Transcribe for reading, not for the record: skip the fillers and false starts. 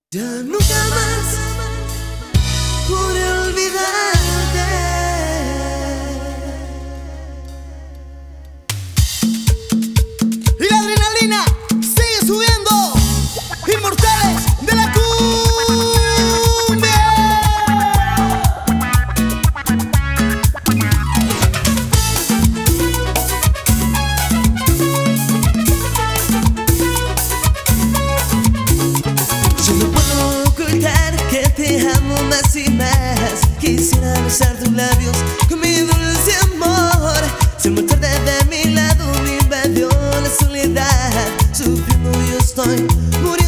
Ya nunca más podré olvidarte. Y la adrenalina sigue subiendo. Inmortales de la cumbia. Yo no puedo ocultar que te amo más y más. Quisiera besar tus labios con mi dulce amor. Si muy tarde de mi lado me invadió la soledad. Sufriendo yo estoy muriendo.